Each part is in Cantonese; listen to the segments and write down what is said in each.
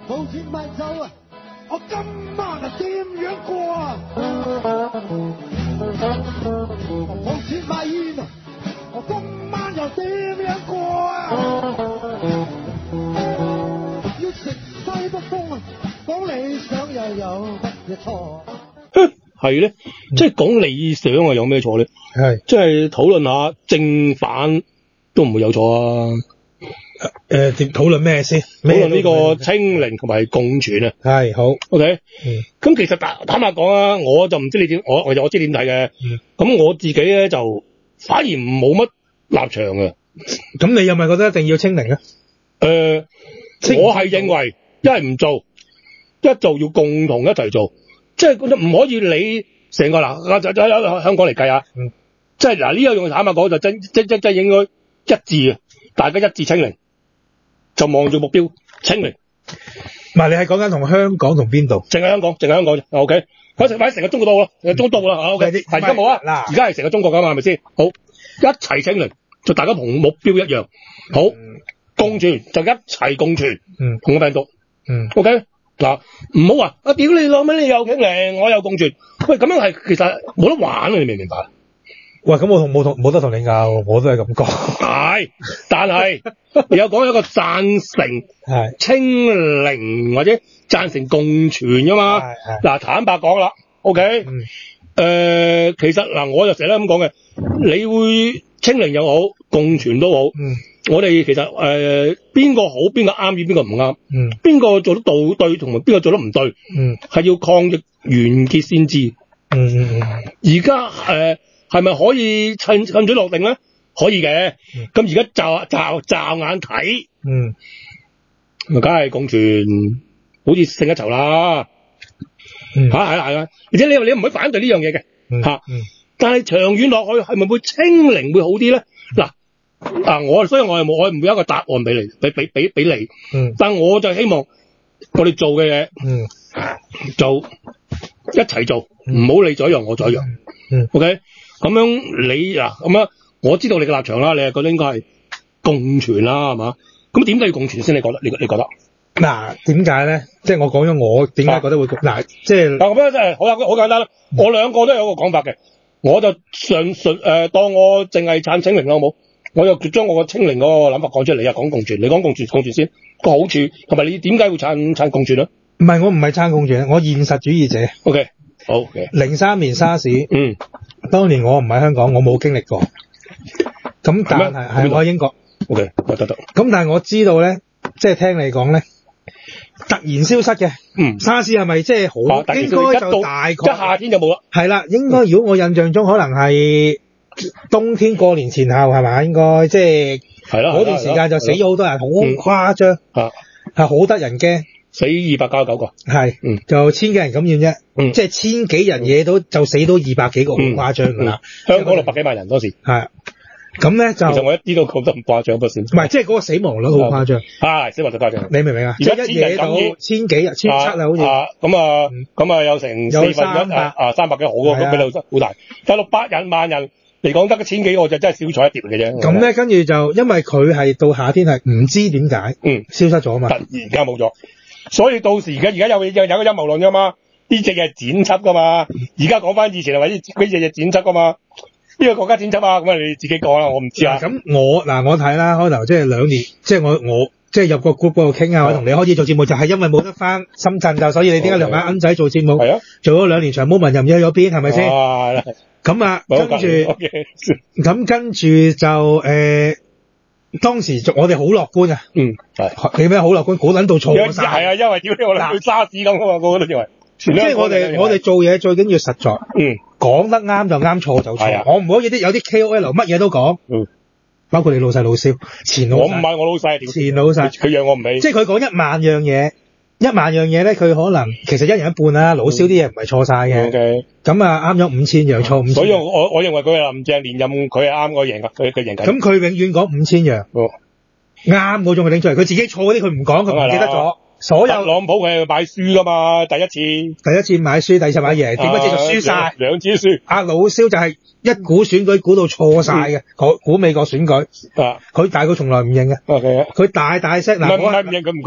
冇錢買酒啊！我今晚啊點樣過啊？冇錢買煙啊！我今晚又點樣過啊？要食西北風啊！講理想又有乜嘢錯？ 係咧，即係講理想啊，有咩錯咧？ 係， 即係討論下正反都唔會有錯啊。 點討論咩先？ 討論呢個清零同埋共存啊。 係好 ，OK。咁其實坦白講啊，我就唔知你點，我知點睇嘅。咁我自己咧就反而冇乜立場嘅。 咁你又咪覺得一定要清零咧？ 我係認為一係唔做，一做要共同一齊做，即係唔可以你成個香港嚟計啊。即係嗱呢個用坦白講就真應該一致啊，大家一致清零。就望住目標清零。 唔係，你係講緊同香港同邊度？ 淨係香港 OK。反正成個中國都好啦，成個中國都好啦 OK。而家冇啊，嗱，而家係成個中國㗎嘛，係咪先？好，一齊清零，就大家同目標一樣。好，共存就一齊共存。同個病毒。OK。嗱，唔好話啊！屌你老味，你又清零，我又共存。喂，咁樣係其實冇得玩啊！你明唔明白？ 喂，咁我冇得同你拗，我都係咁講。 係，但係你有講一個贊成清零或者贊成共存噶嘛？嗱，坦白講啦 ，OK，其實嗱，我就成日都咁講嘅，你會清零又好，共存都好，我哋其實邊個好，邊個啱，與邊個唔啱，邊個做得到對，同埋邊個做得唔對，係要抗疫完結先知。而家係咪可以趁水落定咧？可以嘅。咁而家驟眼睇，咪梗係共存，好似勝一籌啦。係啊。而且你唔會反對呢樣嘢嘅。但係長遠落去係咪會清零會好啲咧？嗱，所以我唔會有一個答案俾你，俾你。但我就希望我哋做嘅嘢，就一齊做，唔好你做一樣我做一樣。OK。咁樣你嗱咁樣，我知道你嘅立場啦，你係覺得應該係共存啦，係嘛？咁點解要共存先？你覺得？你覺得？ 嗱，點解咧？即係我講咗我點解覺得會嗱，即係嗱， 咁樣真係好簡單啦。我兩個都有個講法嘅，我就當我淨係撐清零啦，好冇？我就將我個清零嗰個諗法講出嚟啊，講共存，你講共存先個好處，同埋你點解會撐共存啊？ 唔係，我唔係撐共存，我現實主義者。 OK， 好嘅。 03年沙士，當年我唔喺香港，我冇經歷過。咁但係我喺英國。 OK， 得。 咁但係我知道咧，即係聽你講咧，突然消失嘅。沙士係咪即係好？應該就大概一夏天就冇啦。 係啦，應該如果我印象中可能係冬天過年前後係咪？應該即係嗰段時間就死咗好多人，好誇張。係好得人驚。 死299個， 係，就千幾人感染啫，即係千幾人嘢都就死到200幾個，好誇張㗎啦。 香港600幾萬人當時， 係，咁咧就其實我一啲都覺得唔誇張，不算。 唔係，即係嗰個死亡率好誇張。 係死亡率誇張。 你明唔明啊？ 而家一嘢感染千幾人，1700啊，好似。咁啊有成4分1啊300幾好喎，咁比例好大。但係600萬人嚟講得1000幾個就真係小菜一碟嚟嘅啫。 咁咧跟住就因為佢係到夏天係唔知點解消失咗嘛， 突然間冇咗。所以到時而家有個陰謀論噶嘛，呢隻嘢剪輯噶嘛，而家講翻以前係咪呢隻嘢剪輯噶嘛？邊個國家剪輯啊？咁啊你自己講啦，我唔知啊。 咁我睇啦，開頭即係2年，即係我即係入個 group 嗰度傾啊，我同你開始做節目，就係因為冇得翻深圳就，所以你點解兩間恩仔做節目？係啊，做咗2年長毛文又唔知去咗邊，係咪先？咁啊，跟住就當時我哋好樂觀啊，係你咩好樂觀，估撚到錯晒， 係啊，因為屌你我諗到沙士咁啊嘛，個個都認為， 即係我哋做嘢最緊要實在，講得啱就啱，錯就錯，我唔可以有啲 KOL 乜嘢都講，包括你老細老蕭，前老細， 我唔係我老細， 前老細， 佢養我唔起， 即係佢講1萬樣嘢。1萬樣嘢咧，佢可能其實一人一半啦。老蕭啲嘢唔係錯晒嘅。咁啊啱咗5000樣，錯5000。 所以我認為佢係林鄭連任，佢係啱個贏㗎，佢贏緊。 咁佢永遠講5000樣，啱嗰種佢拎出嚟，佢自己錯嗰啲佢唔講，佢唔記得咗。所有特朗普佢係買書㗎嘛，第一次買書， 第二次買贏，點不知就輸晒。 兩次輸。 阿老蕭就係一估選舉估到錯晒嘅，估美國選舉。但係佢從來唔認嘅。佢大聲嗱， 唔係唔認，佢唔講嘅。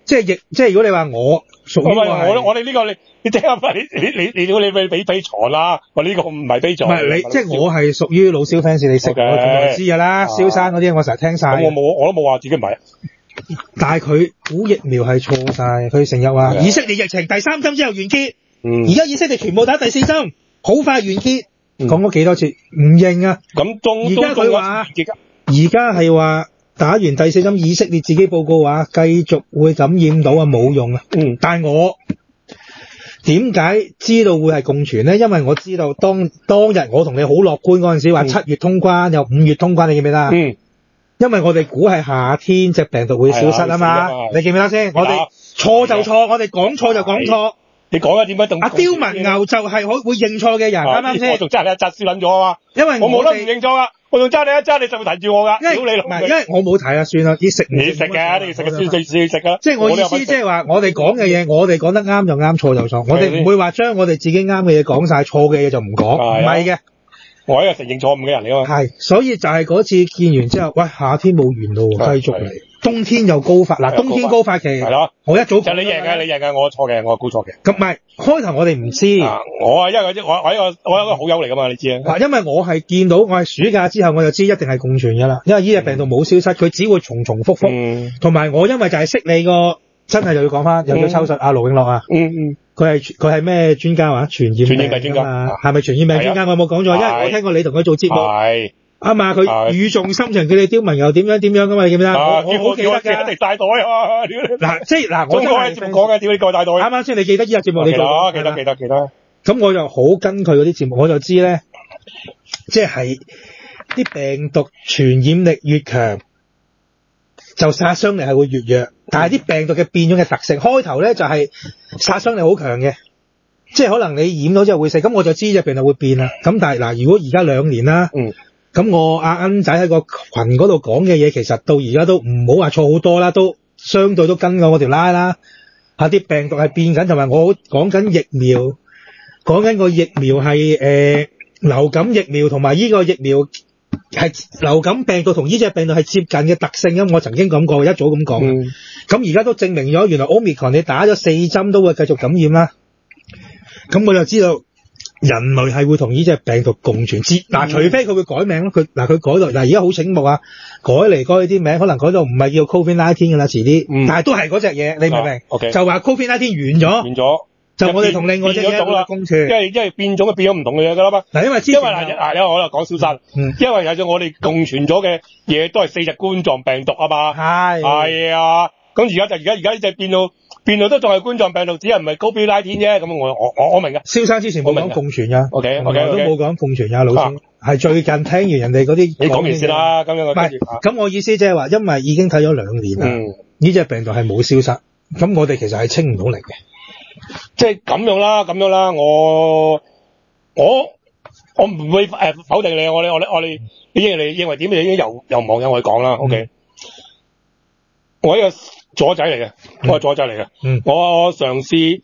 即係如果你話我屬於我哋呢個你聽下你俾錯啦，我呢個唔係俾錯。唔係你即係我係屬於老蕭 fans， 你識我就知㗎啦。蕭生嗰啲我成日聽晒。 咁我都冇話自己唔係。 但係佢估疫苗係錯晒，佢成日話以色列疫情第3針之後完結，而家以色列全部打第4針，好快完結。講咗幾多次唔認啊？咁而家佢話，而家係話打完第4針，以色列自己報告話繼續會感染到啊，冇用啊。但係我點解知道會係共存咧？因為我知道當日我同你好樂觀嗰陣時話7月通關，又5月通關，你記唔記得？因為我哋估係夏天隻病毒會消失啊嘛。你記唔記得先？我哋錯就錯，我哋講錯就講錯。你講啊？點解阿刁文牛就係會認錯嘅人，啱啱先？我仲揸你一揸輸撚咗啊嘛！因為我冇得唔認錯啊！我仲揸你一揸，你就會提住我噶。屌你！唔係，因為我冇提啊，算啦，你食嘅，你食嘅先食噶。即係我意思，即係話我哋講嘅嘢，我哋講得啱就啱，錯就錯。我哋唔會話將我哋自己啱嘅嘢講晒，錯嘅嘢就唔講，唔係嘅。我係一個承認錯誤嘅人嚟啊嘛。係，所以就係嗰次見完之後，喂，夏天冇完咯，繼續嚟。冬天又高發，嗱，冬天高發期係咯，我一早就你贏嘅，我錯嘅，我估錯嘅。咁唔係開頭我哋唔知，我啊因為我一個好友嚟噶嘛，你知啊。因為我係見到我係暑假之後我就知一定係共存噶啦，因為呢隻病毒冇消失，佢只會重重複複。同埋我因為就係識你個真係又要講翻，又要抽實阿盧永樂啊。佢係咩專家話？傳染病專家，係咪傳染病專家？我有冇講錯？因為我聽過你同佢做節目。係。啱嘛，佢語重心長叫你刁文又點樣噶嘛，你記唔記得？我好記得㗎。一定帶袋啊！嗱，即係嗱，我都係節目講嘅，屌你個帶袋。啱啱先你記得依個節目你做？記得。咁我就好跟佢嗰啲節目，我就知咧，即係啲病毒傳染力越強，就殺傷力係會越弱。但係啲病毒嘅變種嘅特性，開頭咧就係殺傷力好強嘅，即係可能你染咗之後會死。咁我就知隻病毒會變啦。咁但係嗱，如果而家2年啦。咁我阿恩仔喺個群嗰度講嘅嘢，其實到而家都唔好話錯好多啦，都相對都跟過我條拉啦。啲病毒係變緊，同埋我講緊疫苗，講緊個疫苗係流感疫苗，同埋呢個疫苗係流感病毒同呢隻病毒係接近嘅特性。咁我曾經講過，一早咁講。咁而家都證明咗，原來 Omicron 你打咗4針都會繼續感染啦。咁我就知道。人類係會同呢隻病毒共存，嗱，除非佢會改名咯，佢改到嗱，而家好醒目啊，改嚟改去啲名，可能改到唔係叫 COVID-19 噶啦，遲啲，但係都係嗰隻嘢，你明唔明？OK，就話 COVID-19 完咗，就我哋同另外隻嘢共存，因為變種就變咗唔同嘅嘢噶啦嘛。嗱，因為我就講小生，因為有咗我哋共存咗嘅嘢都係4隻冠狀病毒啊嘛，係啊，咁而家呢隻變到都仲係冠狀病毒，只係唔係 COVID-19 啫。咁我明㗎。蕭生之前冇講共存㗎。OK，都冇講共存㗎，老師。係最近聽完人哋嗰啲。你講完先啦，咁樣唔係。咁我意思即係話，因為已經睇咗2年啦，呢隻病毒係冇消失，咁我哋其實係清唔到嚟嘅。即係咁樣啦，我唔會否定你，我哋你認為點？你已經由網友去講啦。OK，我呢個左仔嚟嘅，我係左仔嚟嘅。我嘗試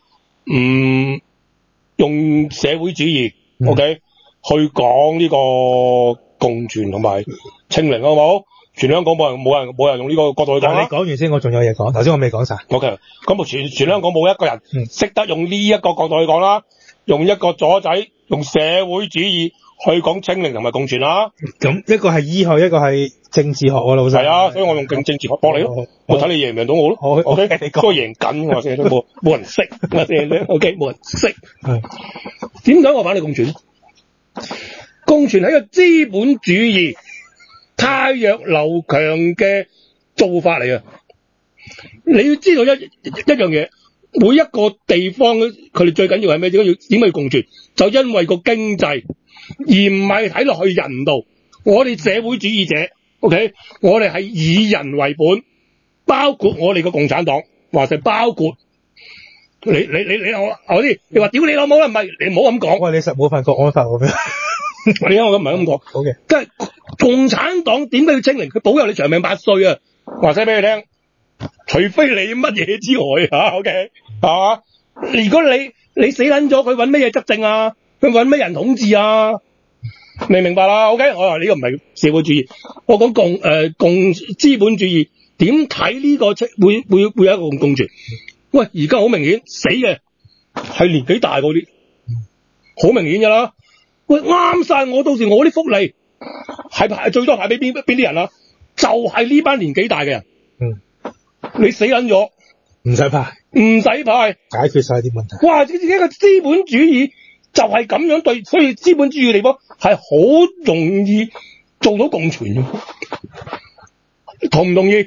用社會主義，OK，去講呢個共存同埋清零，好唔好？全香港冇人用呢個角度去講啦。你講完先，我仲有嘢講。頭先我未講晒。OK，咁全香港冇一個人識得用呢一個角度去講啦。用一個左仔，用社會主義去講清零同埋共存啦。咁一個係醫學，一個係政治學喎，老細。係啊，所以我用政治學幫你咯。我睇你贏唔贏到我咯。OK，你講。都贏緊，我先都冇人識，我先 OK，冇人識。點解我反對共存？共存係一個資本主義汰弱留強嘅做法嚟啊！你要知道一樣嘢。每一個地方佢哋最緊要係咩？點解要共存？就因為個經濟，而唔係睇落去人度。我哋社會主義者 ，OK， 我哋係以人為本，包括我哋個共產黨，或者包括你我啲，你話屌你老母啦，唔係你唔好咁講。喂，你實冇犯國安法喎咩？你我唔係咁講。好嘅，即係共產黨點解要清零？佢保佑你長命百歲啊！話聲俾你聽。除非你乜嘢之外，OK， 係嘛？如果你死撚咗，佢揾咩嘢執政啊？佢揾咩人統治啊？明唔明白啦？OK， 我話呢個唔係社會主義，我講共資本主義點睇呢個會有一個共存？喂，而家好明顯死嘅係年紀大嗰啲，好明顯㗎啦。喂，啱晒我，到時我啲福利係最多派俾邊啲人啊？就係呢班年紀大嘅人。你死撚咗，唔使派，解決晒啲問題。哇！自己個資本主義就係咁樣對，所以資本主義嘅地方係好容易做到共存嘅。同唔同意？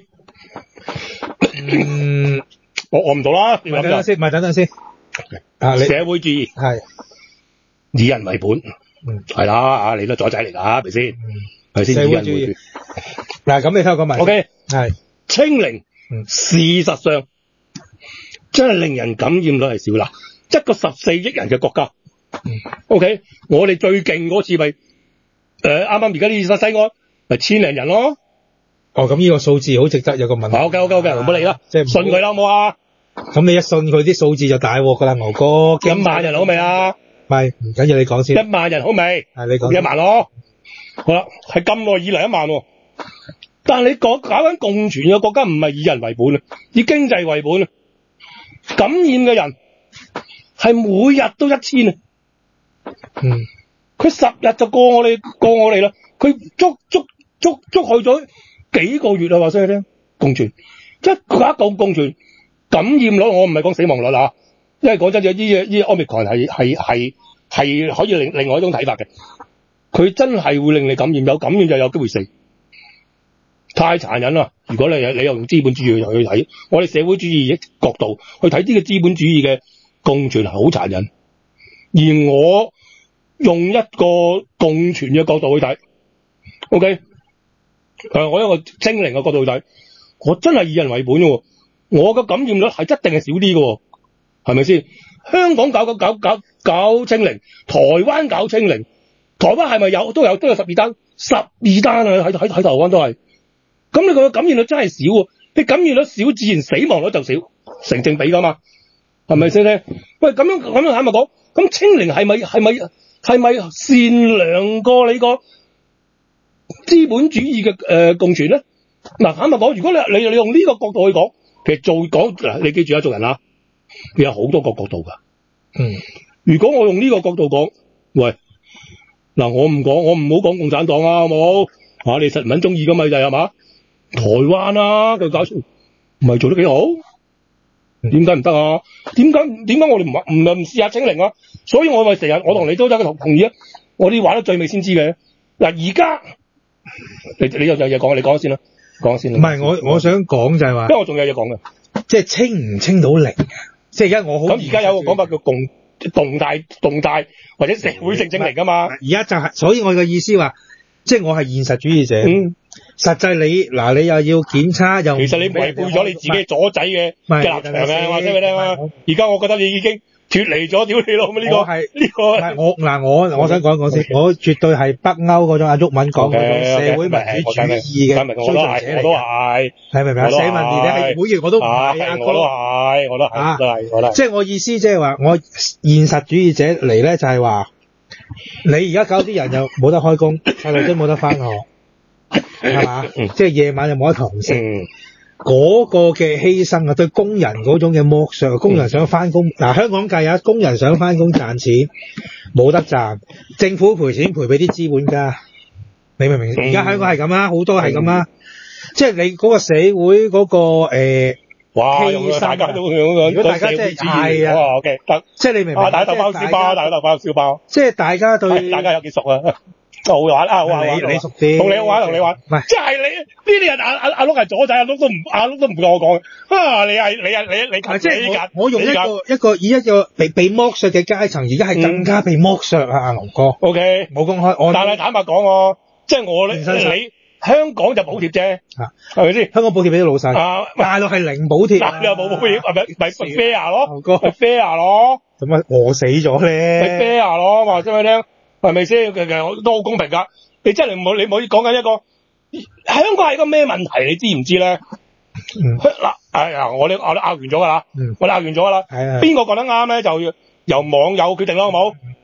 我唔到啦。等等先。社會主義係以人為本，係啦，你都左仔嚟㗎，係咪先？係先社會主義。嗱，咁你聽我講埋。OK， 係清零。事實上真係令人感染率係少啦，一個14億人嘅國家。OK， 我哋最勁嗰次咪啱啱而家呢次西安咪1000零人咯。咁呢個數字好值得有個問題。OK， 唔好理啦，即係信佢啦，好冇啊？咁你一信佢啲數字就大鑊㗎啦，牛哥。1萬人好未啊？唔緊要，你講先。1萬人好未？係你講。1萬咯。好啦，係咁耐以嚟1萬喎。但係你搞緊共存嘅國家唔係以人為本啊，以經濟為本啊。感染嘅人係每日都1000啊。佢10日就過我哋啦。佢捉去咗幾個月啊，話聲你聽。共存，一講共存，感染率我唔係講死亡率啦，因為講真嘅，呢 Omicron 係可以另外一種睇法嘅。佢真係會令你感染，有感染就有機會死。太殘忍啦！如果你又用資本主義去睇，我哋社會主義角度去睇呢個資本主義嘅共存係好殘忍。而我用一個共存嘅角度去睇 ，OK， 我一個精靈嘅角度去睇，我真係以人為本嘅喎。我嘅感染率係一定係少啲嘅喎，係咪先？香港搞清零，台灣搞清零，台灣係咪都有12單？12單啊！喺台灣都係。咁你個感染率真係少喎，你感染率少，自然死亡率就少，成正比噶嘛，係咪先咧？喂，咁樣坦白講，咁清零係咪善良過你個資本主義嘅共存咧？嗱，坦白講，如果你用呢個角度去講，其實你記住做人啦，你有好多個角度噶。如果我用呢個角度講，喂，嗱，我唔好講共產黨啊，好冇？你實唔撚中意噶嘛，就係嘛？台灣啊，佢搞唔係做得幾好？點解唔得啊？點解我哋唔試下清零啊？所以我咪成日我同你都同意啊！我啲玩到最尾先知嘅。嗱，而家你有嘢講，你講先啦，講先。唔係我想講就係話，因為我仲有嘢講嘅，即係清唔清到零？即係而家我好。咁而家有個講法叫動態或者社會性清零㗎嘛。而家就係，所以我嘅意思話，即係我係現實主義者。實際你又要檢測又，其實你違背咗你自己左仔嘅立場嘅，話俾你聽啊！而家我覺得你已經脫離咗，屌你老母呢個係呢個。我想講先，我絕對係北歐嗰種阿毓民講嗰種社會民主主義嘅追隨者嚟嘅。我都係，係咪啊？社民連你係會員我都唔係啊，我都係。即係我意思，即係話我現實主義者嚟咧，就係話你而家搞啲人又冇得開工，細路仔冇得翻學。係嘛？即係夜晚又冇得堂食，嗰個嘅犧牲啊，對工人嗰種嘅剝削，工人想翻工，嗱，香港計啊，工人想翻工賺錢冇得賺，政府賠錢賠俾啲資本家，你明唔明？而家香港係咁啊，好多係咁啊，即係你嗰個社會嗰個犧牲，大家都如果大家即係啊，OK 得，即係你明唔明？大家鬥包小包，即係大家對大家有幾熟啊？好玩啊！你熟啲，同你玩，唔係，即係你呢啲人阿碌係左仔，阿碌都唔夠我講啊！你即係我用以一個被剝削嘅階層，而家係更加被剝削啊！阿牛哥 ，OK， 冇公開，但係坦白講，即係你香港就補貼啫，係咪先？香港補貼俾啲老細，大陸係零補貼，你又冇補貼，咪 fair 咯，牛哥係 fair 咯，咁啊餓死咗咧，咪 fair 咯，話俾你聽。係咪先？其實都好公平噶。你真係你唔可以講緊一個香港係一個咩問題？你知唔知咧？嗱，我哋拗完咗噶啦，我哋拗完咗噶啦。邊個講得啱咧？就由網友決定啦，好冇？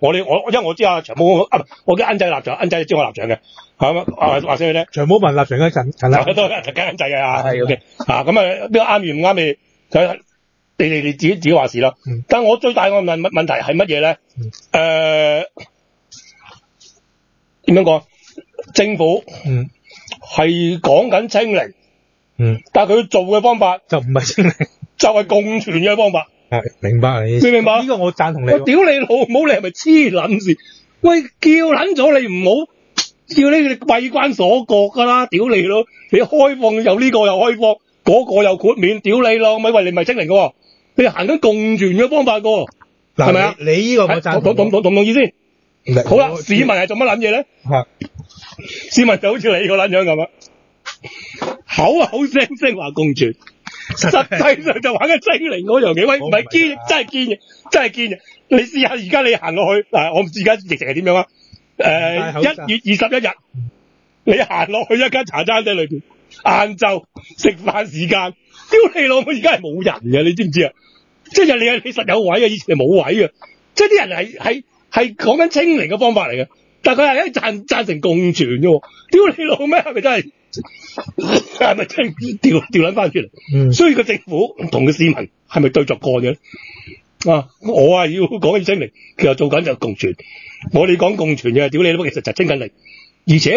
因為我知長毛我嘅恩仔立場，恩仔知我立場嘅，係嘛？話聲你聽， 長毛問立場嗰陣， 都係跟恩仔嘅係 OK 咁邊個啱與唔啱你？你自己話事啦。但我最大嘅問題係乜嘢咧？點樣講？政府係講緊清零，但係佢做嘅方法就唔係清零， 就係共存嘅方法。 係明白你明白？ 呢個我贊同你。 我屌你老母，你係咪黐撚線？喂，叫撚咗你唔好叫你閉關鎖國㗎啦！屌你咯，你開放又呢個又開放，嗰個又豁免，屌你咯，咪喂你唔係清零嘅喎，你行緊共存嘅方法嘅喎，係咪啊？你呢個我贊同。懂唔懂意思？好啦，市民係做乜撚嘢咧？市民就好似你個撚樣咁啊，口聲話共存，實際上就玩緊清零嗰樣嘢。喂，唔係堅，真係堅嘅，真係堅嘅。你試下而家你行落去嗱，我唔知而家疫情係點樣啊？1月21日，你行落去一間茶餐廳裏邊，晏晝食飯時間，屌你老母，而家係冇人嘅，你知唔知啊？即係你實有位嘅，以前係冇位嘅，即係啲人係講緊清零嘅方法嚟嘅，但係佢係贊成共存嘅喎，屌你老咩？係咪真係？係咪真調撚翻出嚟？所以個政府同個市民係咪對着幹嘅咧？我要講緊清零，其實做緊就共存。我哋講共存嘅，屌你老母，其實就清緊零，而且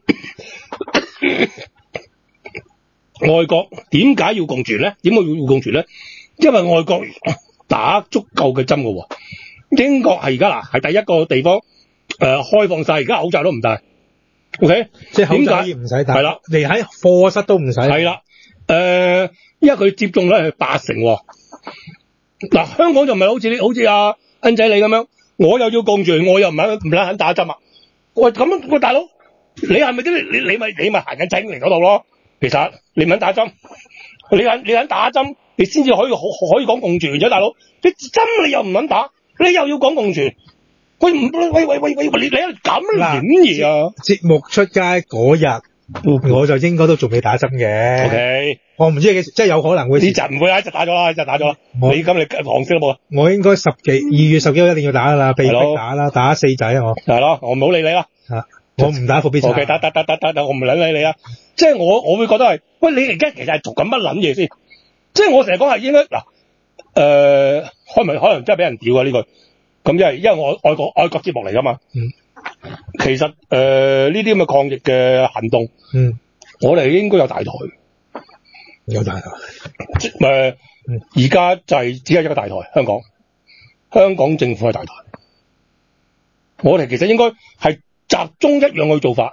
外國點解要共存咧？點解要共存咧？因為外國打足夠嘅針嘅喎。英國係而家係第一個地方開放晒，而家口罩都唔戴。OK， 即係口罩唔使戴。係啦，你喺課室都唔使。 係啦，因為佢接種率係80%喎。嗱，香港就唔係好似阿恩仔你咁樣，我又要共存，我又唔肯打針啊。喂，咁喂大佬，你係咪你咪行緊清零嗰度咯？其實你唔肯打針，你肯打針，你先至可以講共存啫，大佬。你針你又唔肯打，你又要講共存。喂，你喺度咁撚嘢啊！ 節目出街嗰日，我就應該都仲未打針嘅。 OK， 我唔知幾時，即係有可能會。呢集唔會啊，一集打咗啦，你今日黃色都冇啊？ 我應該2月10幾號一定要打㗎啦，被逼打啦，打4仔我。 係咯，我唔好理你啦。 我唔打復必泰。 OK，打，我唔撚理你啊！即係我會覺得係，喂，你而家其實係做緊乜撚嘢先？即係我成日講係應該嗱，可能真係俾人屌啊呢句。咁因為我愛國節目嚟噶嘛，其實呢啲咁嘅抗疫嘅行動，我哋應該有大台， 有大台， 而家就係只係一個大台，香港政府係大台，我哋其實應該係集中一樣去做法，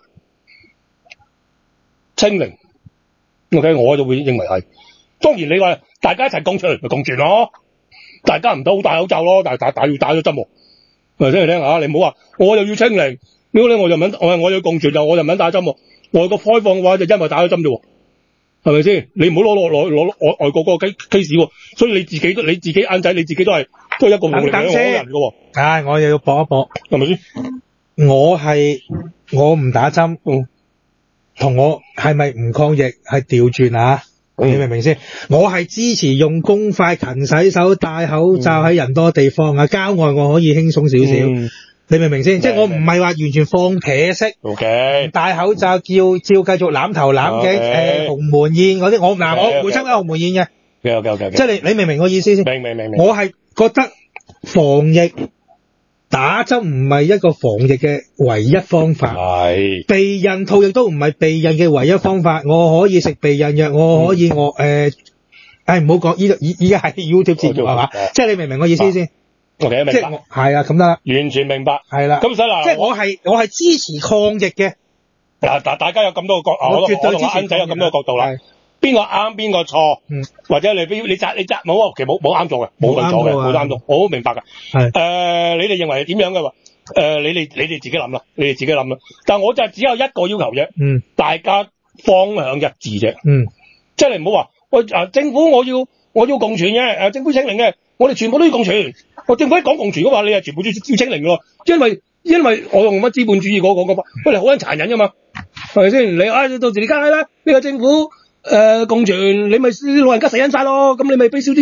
清零 ，OK， 我就會認為係，當然你話大家一齊共存咪共存咯。大家唔都好戴口罩咯，但係要打咗針喎。咪聽嚟聽下，你唔好話我又要清零，如果你我要共存就我就唔肯打針喎。外國開放嘅話就因為打咗針啫喎，係咪先？你唔好攞外國嗰個 case 喎。所以你自己眼仔你自己都係一個無力嘅人嘅喎。 我又要搏一搏， 係咪先？ 我唔打針，同我係咪唔抗疫係調轉啊？你明唔明先？我係支持用公筷、勤洗手、戴口罩喺人多地方啊，郊外我可以輕鬆少少。你明唔明先？即係我唔係話完全放撇式。 OK， 戴口罩照繼續攬頭攬頸，鴻門宴嗰啲，我唔會參加鴻門宴嘅。 OK， 即係你明唔明我意思先？ 明。 我係覺得防疫打針唔係一個防疫嘅唯一方法，避孕套亦都唔係避孕嘅唯一方法。我可以食避孕藥，我可以唔好講，依家係 YouTube 節目係嘛？即係你明唔明我意思先 ？OK， 明白。 即係係啊，咁得啦， 完全明白。 係啦， 咁所以嗱， 即係我係支持抗疫嘅。 嗱，大家有咁多個角度，我同阿恩仔有咁多個角度啦。邊個啱邊個錯，或者你責冇，其實冇啱做嘅，冇對錯嘅，冇啱做，我好明白㗎。你哋認為係點樣嘅話，你哋自己諗啦，但我就只有一個要求啫，大家方向一致啫，即係你唔好話，喂政府我要共存嘅，政府清零嘅，我哋全部都要共存。政府一講共存嘅話，你係全部要清零嘅咯，因為我用乜資本主義嗰個法，喂你好撚殘忍㗎嘛，係咪先？你到時你梗係啦，呢個政府。共存，你咪老人家死緊晒咯，咁你咪俾少啲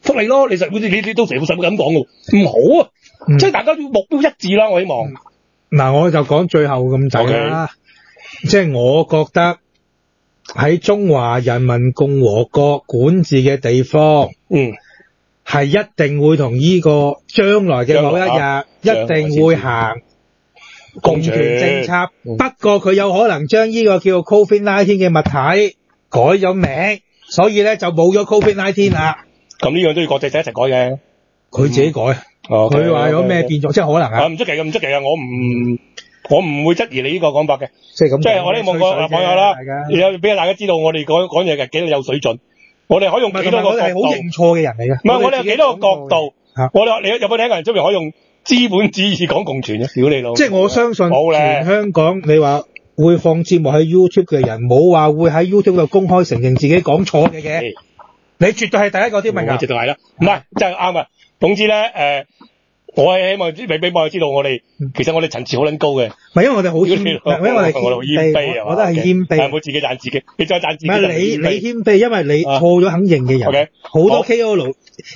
福利咯，你到時會咁講嘅，唔好啊，即係大家要目標一致啦，我希望。 嗱，我就講最後咁滯啦，即係我覺得喺中華人民共和國管治嘅地方，係一定會同呢個將來嘅某一日一定會行共存政策，不過佢有可能將呢個叫做 COVID-19 嘅物體改咗名，所以咧就冇咗 COVID-19 啦。 咁呢樣都要國際社一齊改嘅， 佢自己改，佢話有咩變咗，即係可能啊？ 唔出奇嘅，唔出奇嘅，我唔會質疑你呢個講法嘅， 即係咁。 即係我希望個網友啦，有俾大家知道我哋講嘢嘅幾多有水準，我哋可以用幾多個角度。我哋係好認錯嘅人嚟嘅。唔係，我哋有幾多個角度？我哋你有冇聽過人出面可以用資本主義講共存嘅？屌你老！即係我相信全香港你話會放節目喺 YouTube 嘅人，冇話會喺 YouTube 度公開承認自己講錯嘅。你絕對係第一個啲問㗎，我絕對係啦，唔係真係啱啊。總之咧，我係希望俾網友知道我哋其實我哋層次好撚高嘅。唔係因為我哋好謙，因為我哋好謙卑啊，我覺得係謙卑。唔好自己讚自己，你再讚自己。唔係你謙卑，因為你錯咗肯認嘅人，好多 KOL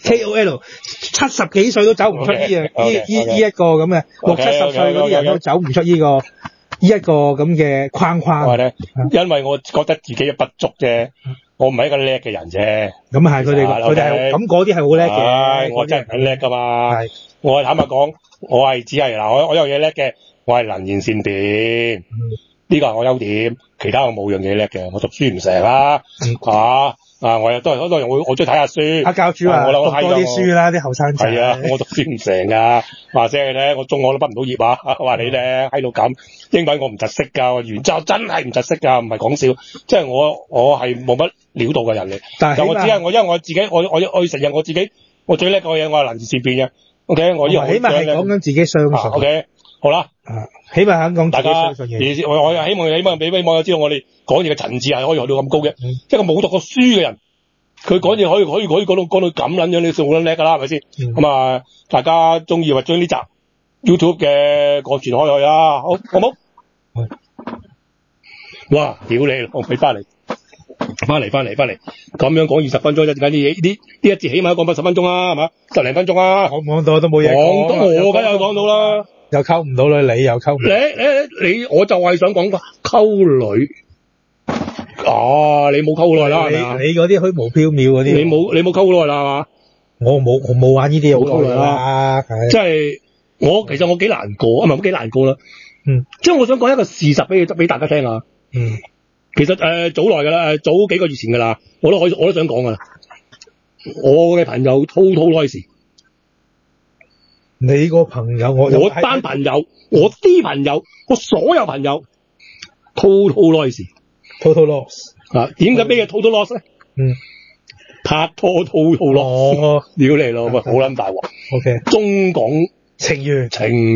70幾歲都走唔出呢一個咁嘅60、70歲嗰啲人都走唔出呢個一個咁嘅框框。因為我覺得自己嘅不足啫。我唔係一個叻嘅人啫，咁係佢哋係咁嗰啲係好叻嘅，我真係唔係叻噶嘛。我坦白講，我係只係嗱，我有樣嘢叻嘅，我係能言善辯，呢個係我優點，其他我冇樣嘢叻嘅，我讀書唔成啦，我又都係好多人我中意睇下書。教主話讀多啲書啦，啲後生仔。係啊，我讀書唔成噶，話聲你咧，我中學都畢唔到業啊，話你咧喺度咁，英文我唔窒識噶，原則真係唔窒識噶，唔係講笑，即係我係冇乜料到嘅人嚟。但我只係因為我自己，我要承認我自己，我最叻嘅嘢我係能言善辯嘅。OK， 我起碼係講緊自己相信。OK， 好啦，起碼肯講大家相信嘢。我希望俾網友知道我哋講嘢嘅層次係可以去到咁高嘅，即係個冇讀過書嘅人，佢講嘢可以講到咁撚樣，你算好撚叻㗎啦，係咪先？咁大家中意或將呢集 YouTube 嘅過傳開去啊，好冇？哇！屌你，我俾翻嚟，翻嚟，咁樣講20分鐘啫，點解呢一節起碼講10分鐘啊，係嘛？10零分鐘啊，講到都冇嘢講，我梗有講到啦，又溝唔到女，你又溝唔到，你我就係想講個溝女。你冇溝好耐啦，你嗰啲虛無縹緲嗰啲，你冇溝好耐啦，係嘛？我冇玩呢啲好耐啦，即係其實我幾難過，唔係幾難過啦。即係我想講一個事實俾大家聽啊。其實早來㗎啦，早幾個月前㗎啦，我都想講㗎啦。我嘅朋友Total Noise，你個朋友我班朋友，我啲朋友，我所有朋友Total Noise。Total loss 點解咩嘢 total loss 咧？拍拖 total loss，屌你老母，好撚大鑊。OK， 中港情緣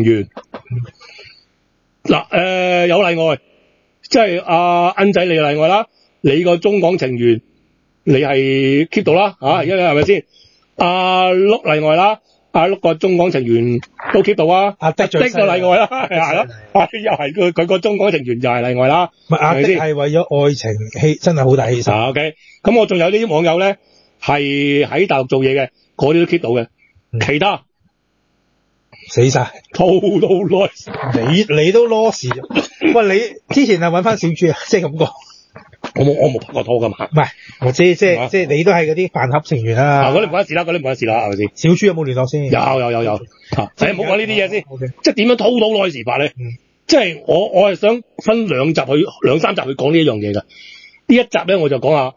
嗱，有例外，即係恩仔你例外啦。你個中港情緣你係 keep 到啦嚇，而家係咪先？碌例外啦。碌個中港情緣都 keep 到啊！阿的就例外啦，係咯，又係佢個中港情緣又係例外啦。阿的係為咗愛情真係好大犧牲。OK， 咁我仲有啲網友咧係喺大陸做嘢嘅，嗰啲都 keep 到嘅，其他死晒。Total loss， 你都 loss。喂，你之前係揾翻小豬啊？即係咁講。我冇拍過拖噶嘛，唔係，我知即係你都係嗰啲飯盒成員啊。嗰啲唔關事啦，係咪先？小豬有冇聯絡先？有，唔好講呢啲嘢先。即係點樣Total Noise法咧？即係我係想分2、3集去講呢一樣嘢㗎。呢一集咧我就講下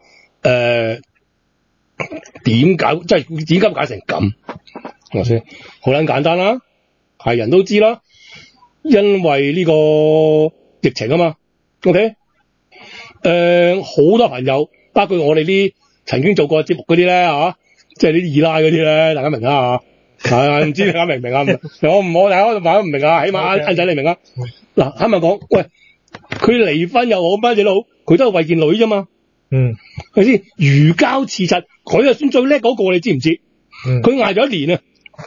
點解會解成咁，係咪先？好撚簡單啦，係人都知啦，因為呢個疫情啊嘛。OK。好多朋友，包括我哋啲曾經做過節目嗰啲咧，即係啲二奶嗰啲咧，大家明啦嚇，唔知大家明唔明啊？我大家都唔明啊，起碼恩仔你明啊？嗱，坦白講，喂，佢離婚又好，乜嘢都好，佢都係為件女啫嘛，係咪先？如膠似漆，佢就算最叻嗰個，你知唔知？佢捱咗1年啊！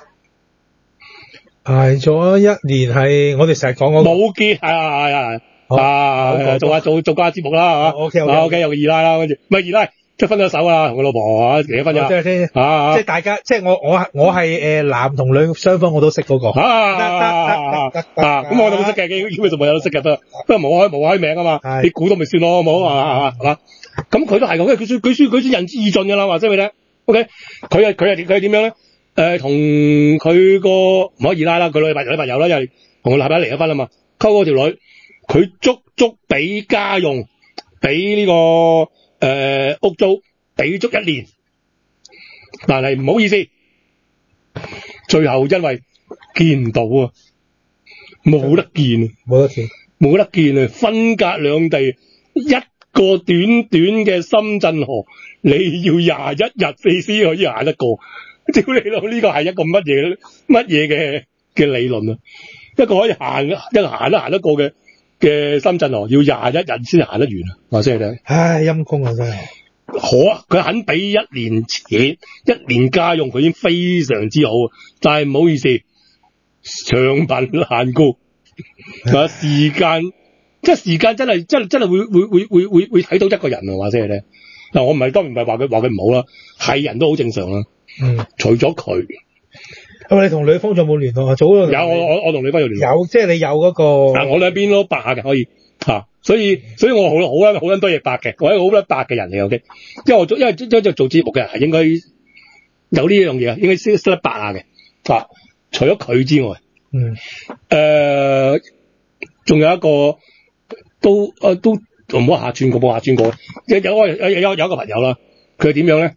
捱咗1年係我哋成日講嗰個冇結，係。做下節目啦，OK，有個二奶啦，跟住唔係二奶， 即係分咗手啊，同佢老婆離咗婚咗。即係大家，即係我係男同女雙方我都識嗰個。 咁我都識嘅，基本上冇有都識嘅，不過冇開名啊嘛。你估到咪算咯，好冇啊？係嘛？咁佢都係咁，佢算仁至義盡噶啦，話即係咪咧 ？OK， 佢係點樣咧？同佢個唔可以拉啦，佢女朋友啦，因為同佢太太離咗婚啊嘛，溝嗰條女，佢足俾家用，俾呢個屋租，俾足1年，但係唔好意思，最後因為見唔到啊，冇得見啊，分隔兩地，一個短嘅深圳河，你要21日你先可以行得過。屌你老，呢個係一個乜嘢嘅理論啊？一個可以行得過嘅深圳河，要21日先行得完啊！話先你聽。 唉，陰公啊真係。 佢肯俾1年錢，1年家用，佢已經非常之好。但係唔好意思，長貧難顧，時間真係會睇到一個人啊！話先你聽。嗱，我當然唔係話佢唔好啦，係人都好正常啦。除咗佢， 咁你同女方仲有冇聯絡啊？早有我同女方有聯絡。 有，即係你有嗰個。 嗱，我兩邊都白下嘅可以吓，所以我好多嘢白嘅，我係一個好多白嘅人嚟嘅，因為做節目嘅人係應該有呢樣嘢，應該識得白下嘅。除咗佢之外，仲有一個都唔好下轉過，冇下轉過。有一個朋友啦，佢係點樣咧？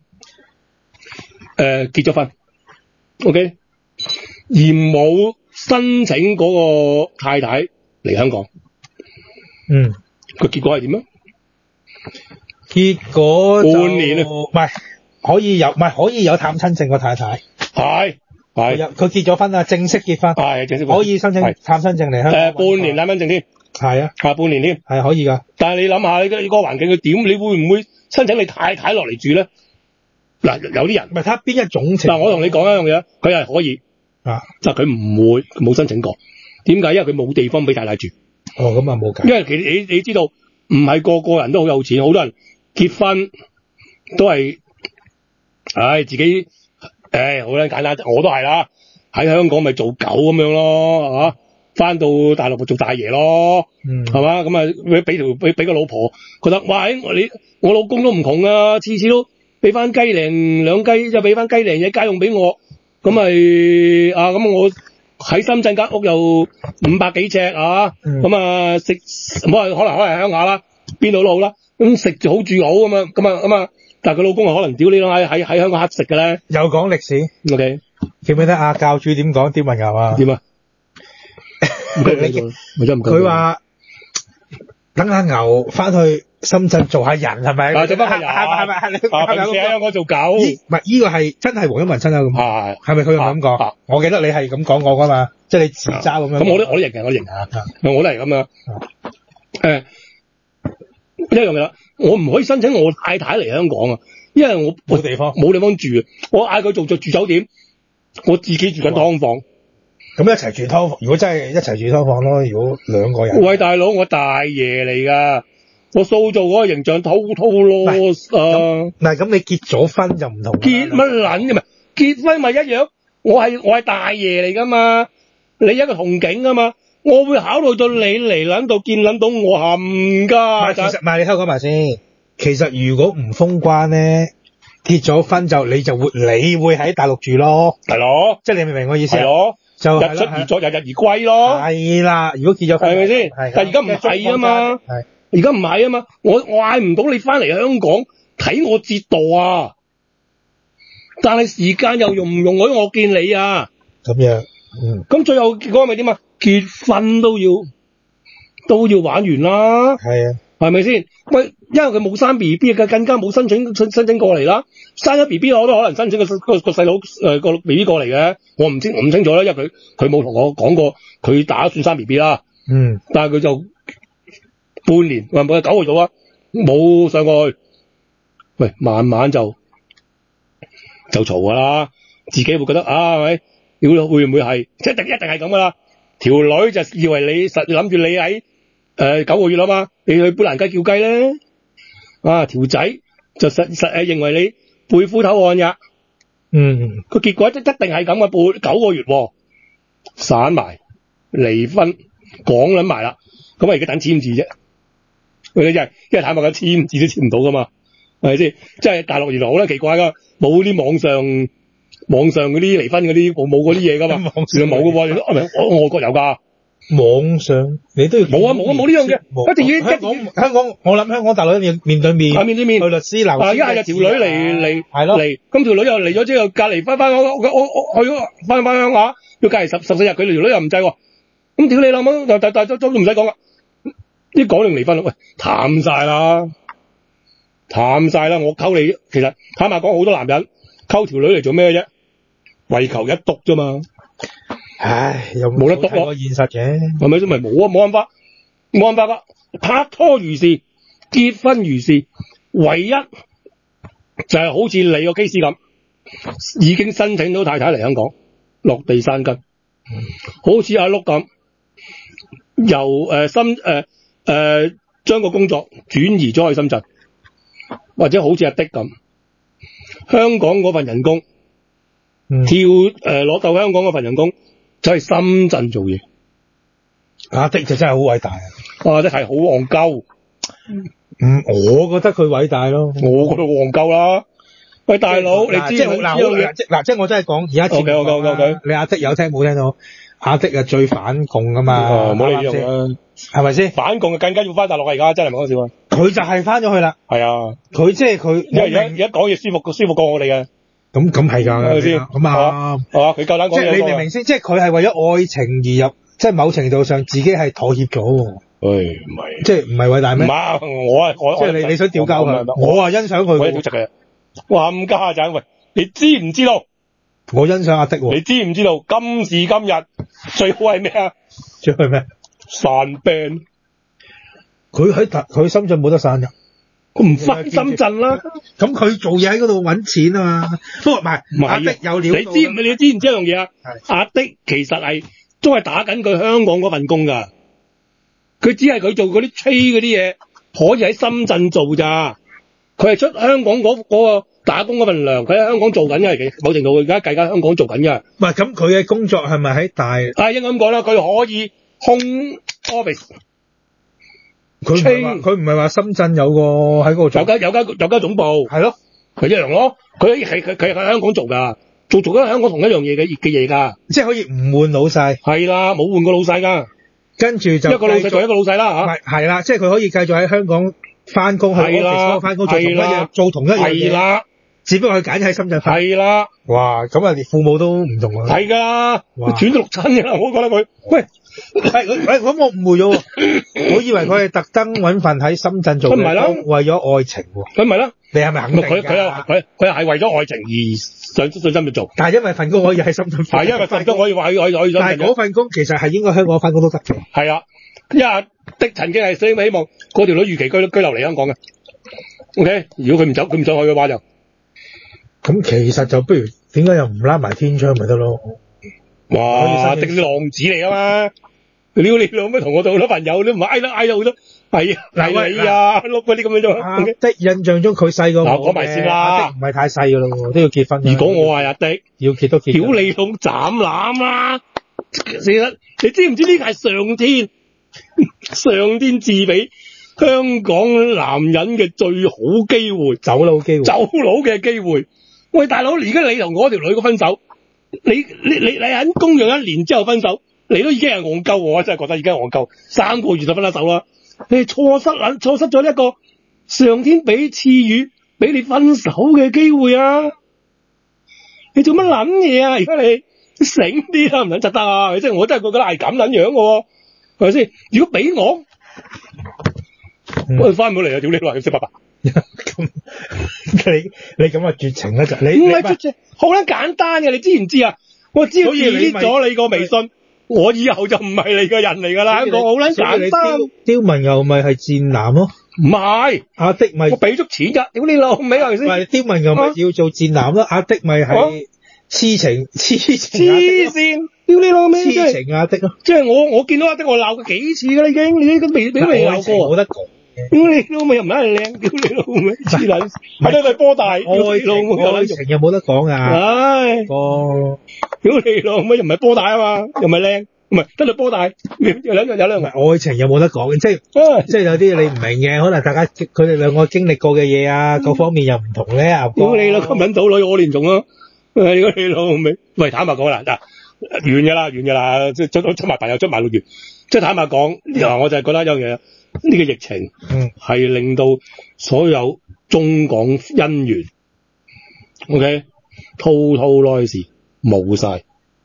結咗婚 ，OK， 而冇申請嗰個太太嚟香港。個結果係點啊？ 結果半年啊， 唔係可以有探親證個太太。 係佢結咗婚啦，正式結婚。係正式可以申請探親證嚟香港。 半年探親證添。係啊，半年添。係可以㗎。但係你諗下，呢個環境佢點？你會唔會申請你太太落嚟住咧？嗱，有啲人唔係睇下邊一種情況。 我同你講一樣嘢，佢係可以就佢唔會冇申請過。點解？因為佢冇地方俾太太住。 咁啊冇計。 因為其實你知道，唔係個個人都好有錢，好多人結婚都係，自己，好簡單，我都係啦。喺香港咪做狗咁樣咯，翻到大陸咪做大爺咯，係嘛？咁啊俾個老婆覺得，哇！我老公都唔窮啊，次次都俾翻雞零兩雞，又俾翻雞零嘢家用俾我，咁咪咁我喺深圳間屋又500幾尺咁食唔好可能鄉下啦，邊度都好啦，咁食住好住好咁啊，但係佢老公可能屌你咯，喺香港乞食嘅咧。 又講歷史 ，OK， 記唔記得阿教主點講啲問牛啊？ 點啊？ 佢話等阿牛翻去深圳做下人係咪？ 做翻人係咪？平時喺香港做狗， 唔係呢個係真係黃毓民親啊咁。係咪佢又咁講？我記得你係咁講過噶嘛，即係你自嘲咁樣。咁我都認嘅，我認啊，我都係咁樣。一樣嘅啦，我唔可以申請我太太嚟香港啊，因為我冇地方住啊。我嗌佢做住酒店，我自己住緊劏房。咁一齊住劏房，如果真係一齊住劏房咯，如果兩個人。 喂，大佬，我大爺嚟噶，我塑造嗰個形象total loss啊！ 嗱，咁你結咗婚就唔同。 結乜撚嘅咪？結婚咪一樣，我係大爺嚟噶嘛，你一個同境啊嘛，我會考慮到你嚟撚到見撚到我冚㗎。 其實唔係，你聽我講埋先。其實如果唔封關咧，結咗婚你會喺大陸住咯。係咯，即係你明唔明我意思？係咯。就日出而作，日日而歸咯。 係啦，如果結咗婚， 係咪先？但而家唔係啊嘛，而家唔係啊嘛，我嗌唔到你翻嚟香港睇我折墮啊！但係時間又容唔容許我見你啊？ 咁樣， 咁最後結果係咪點啊？結婚都要玩完啦。係啊。係咪先？喂，因為佢冇生 BB 嘅，更加冇申請過嚟啦。生咗 BB 我都可能申請個細佬個 BB 過嚟嘅。我唔清楚啦，因為佢冇同我講過佢打算生 BB 啦。但係佢就半年或者9個月到啊，冇上過去。喂，慢慢就嘈噶啦，自己會覺得係咪？會唔會係？即係一定係咁噶啦。條女就以為你實諗住你喺9個月啦嘛，你去砵蘭街叫雞咧，條仔就實認為你背夫偷案㗎。個結果一定係咁嘅，9個月散埋離婚講撚埋啦，咁啊而家等簽字啫。因為坦白講簽字都簽唔到噶嘛，係咪先？即係大陸原來好奇怪噶，冇啲網上嗰啲離婚嗰啲冇嗰啲嘢噶嘛，原來冇嘅喎，外國有㗎。 網上你都要冇呢樣嘅，一定要香港，我諗香港大陸一定要面對面去律師樓。 一係就條女嚟，咁條女又嚟咗之後隔離翻鄉下，要隔離14日，佢條女又唔制喎，咁屌你老母，但都唔使講啦，啲講定離婚啦，喂，淡晒啦，我溝你，其實坦白講，好多男人溝條女嚟做咩啫？為求一篤啫嘛。 唉，又冇得篤咯， 現實嘅， 係咪先？咪冇辦法噶。拍拖如是，結婚如是，唯一就係好似你個 case 咁，已經申請到太太嚟香港落地生根，好似阿碌咁，由將個工作轉移咗去深圳，或者好似阿的咁，香港嗰份人工攞到香港嗰份人工。就係深圳做嘢，阿的就真係好偉大啊！阿的係好戇鳩，我覺得佢偉大咯，我覺得戇鳩啦。喂，大佬，你知即係我真係講而家節目你阿的有聽冇聽到？阿的係最反共噶嘛，唔好理呢樣啦，係咪先？反共更加要翻大陸而家真係唔講笑啊！佢就係翻咗去啦，係啊，佢即係佢，因為而家講嘢舒服過我哋嘅。咁係㗎，係咪先？咁啊，佢夠膽講嘢。即係你明唔明先？即係佢係為咗愛情而入，即係某程度上自己係妥協咗。唔係，即係唔係偉大咩？唔係，我即係你想調教佢，我欣賞佢。我好直嘅，哇咁家陣喂，你知唔知道？我欣賞阿的喎。你知唔知道今時今日最好係咩啊？最好係咩？散 band。佢深圳冇得散㗎。佢唔翻深圳啦，咁佢做嘢喺嗰度揾錢啊嘛。不過唔係阿的有料到，你知唔知一樣嘢啊？阿的其實係都係打緊佢香港嗰份工㗎。佢只係佢做嗰啲 trade 嗰啲嘢，可以喺深圳做咋。佢係出香港嗰個打工嗰份糧，佢喺香港做緊嘅。某程度佢而家計緊香港做緊嘅。唔係咁，佢嘅工作係咪喺大？應該咁講啦，佢可以 home office。佢唔係話深圳有個喺嗰度做，有間總部係咯，佢一樣咯。佢喺香港做㗎，做緊香港同一樣嘢嘅嘢㗎，即係可以唔換老細。係啦，冇換過老細㗎。跟住就一個老細做一個老細啦嚇。係啦，即係佢可以繼續喺香港翻工，係啦，翻工做同一樣嘢。係啦，只不過佢揀喺深圳翻。係啦。哇，咁啊，連父母都唔同啊。係㗎，轉咗6親㗎啦，我覺得佢。喂。咁我誤會咗喎，我以為佢係特登揾份喺深圳做嘅工，為咗愛情喎。咁咪啦，你係咪肯定㗎？佢係為咗愛情而上深圳做。但係因為份工可以喺深圳，係因為份工可以話可以。但係嗰份工其實係應該香港翻工都得嘅。係啊，因為的曾經係希望嗰條女預期居留嚟香港嘅。OK， 如果佢唔想去嘅話就，咁其實就不如點解又唔拉埋天窗咪得咯？哇！的浪子嚟啊嘛！你老咩同我做好多朋友都唔係挨到好多，係啊，你啊，碌嗰啲咁樣啫。的印象中佢細個我講埋先啦，阿的唔係太細噶咯，都要結婚。如果我係阿的，要結都結。屌你老斬攬啦！死啦！你知唔知呢個係上天賜俾香港男人嘅最好機會？走佬嘅機會。喂，大佬，而家你同我條女個分手。你喺公養1年之後分手，你都已經係戇鳩，我真係覺得已經係戇鳩，3個月就分得手啦。你係錯失咗一個上天俾賜予俾你分手嘅機會啊！你做乜撚嘢啊？而家你醒啲啦，唔撚執得啊！即係我真係覺得係咁撚樣嘅，係咪先？如果俾我翻唔到嚟啊！屌你老味，識伯伯。咁你咁啊絕情啦就你唔係絕情，好撚簡單嘅，你知唔知啊？我只要 delete 咗你個微信，我以後就唔係你個人嚟噶啦。香港好撚簡單。刁文又咪係賤男咯？唔係阿的咪我俾足錢噶，屌你老味係咪先？唔係刁文又咪要做賤男咯？阿的咪係痴情黐線，屌你老味痴情阿的咯。即係我見到阿的我鬧過幾次噶啦已經，你都未鬧過。冇得講。 屌你老味又唔係靚，屌你老味黐撚，係咯佢波大，愛情又冇得講㗎。 唉，屌你老味又唔係波大啊嘛，又唔係靚。唔係得你波大，有兩個愛情有冇得講？即係有啲你唔明嘅，可能大家佢哋兩個經歷過嘅嘢啊，各方面又唔同咧。 屌你老，吸引到女我連仲咯，屌你老味。喂，坦白講啦，嗱，完㗎啦，即係出埋朋友出埋六月，即係坦白講，我就係覺得有樣嘢，呢個疫情係令到所有中港姻緣，OK， total loss 冇晒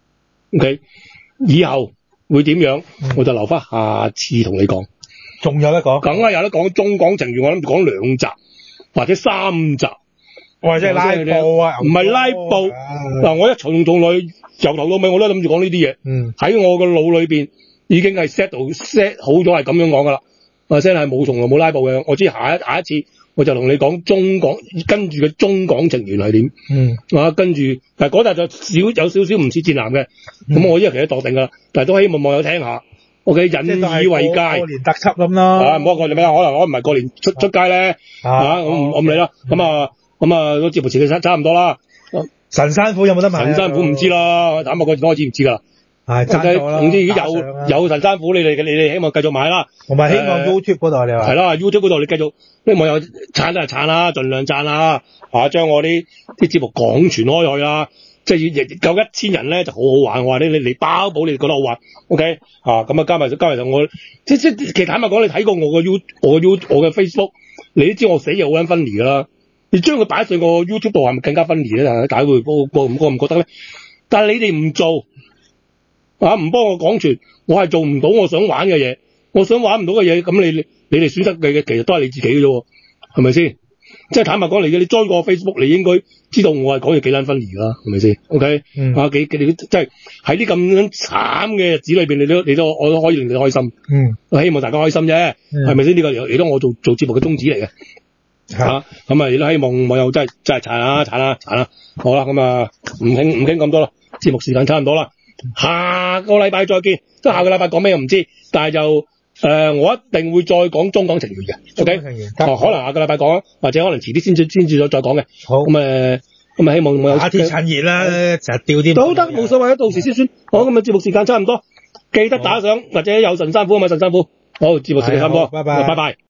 ，OK。以後會點樣？我就留翻下次同你講。 仲有得講？ 梗係有得講。中港情緣我諗住講2集或者3集， 或者拉布啊？ 唔係拉布嗱，我一從來由頭到尾我都諗住講呢啲嘢。喺我個腦裏邊已經係 set 好咗係咁樣講噶啦。set 係冇從來冇拉布嘅。我知下一次我就同你講中港跟住嘅中港情緣係點。跟住但係嗰集就有少少唔似戰艦嘅。咁我依家其實度定㗎啦，但係都希望網友聽下。O.K. 引以為戒。 過年特輯咁咯。 唔好過年咩？可能我唔係過年出街咧。我唔理啦。咁個節目時間差唔多啦。 神山虎有冇得買？ 神山虎唔知啦，坦白講開始唔知㗎啦。係爭咗啦。總之已經有神山虎，你哋希望繼續買啦。 同埋希望 YouTube 嗰度你話。 係啦 ，YouTube 嗰度你繼續啲網友撐都係撐啦，盡量撐啦。將我啲節目廣傳開去啦。即係夠1000人咧就好好玩，我話你包保你哋覺得好玩 ，OK 咁加埋就我即其實坦白講，你睇過我嘅 Facebook， 你都知我死又好撚分離㗎啦。你將佢擺上個 YouTube 度係咪更加分離咧？大家會唔覺得咧？但係你哋唔做唔幫我廣傳，我係做唔到我想玩嘅嘢，我想玩唔到嘅嘢，咁你哋損失嘅其實都係你自己嘅啫，係咪先？即係坦白講嚟嘅，你 join 過 Facebook， 你應該知道我係講嘢幾撚分離啦，係咪先 ？OK，即係喺啲咁樣慘嘅日子裏邊，我都可以令你開心。我希望大家開心啫，係咪先？呢個亦都我做節目嘅宗旨嚟嘅。咁亦都希望網友真係撐啦。好啦，咁唔傾咁多啦，節目時間差唔多啦，下個禮拜再見。即係下個禮拜講咩我唔知，但係就。我一定會再講中港情緣嘅 ，OK， 可能下個禮拜講，或者可能遲啲先至再講嘅。好，咁希望我有夏天趁熱啦，成日吊啲都得，冇所謂啊，到時先算。好，咁節目時間差唔多，記得打賞或者有神山虎啊嘛，神山虎。好，節目時間差唔多，拜拜。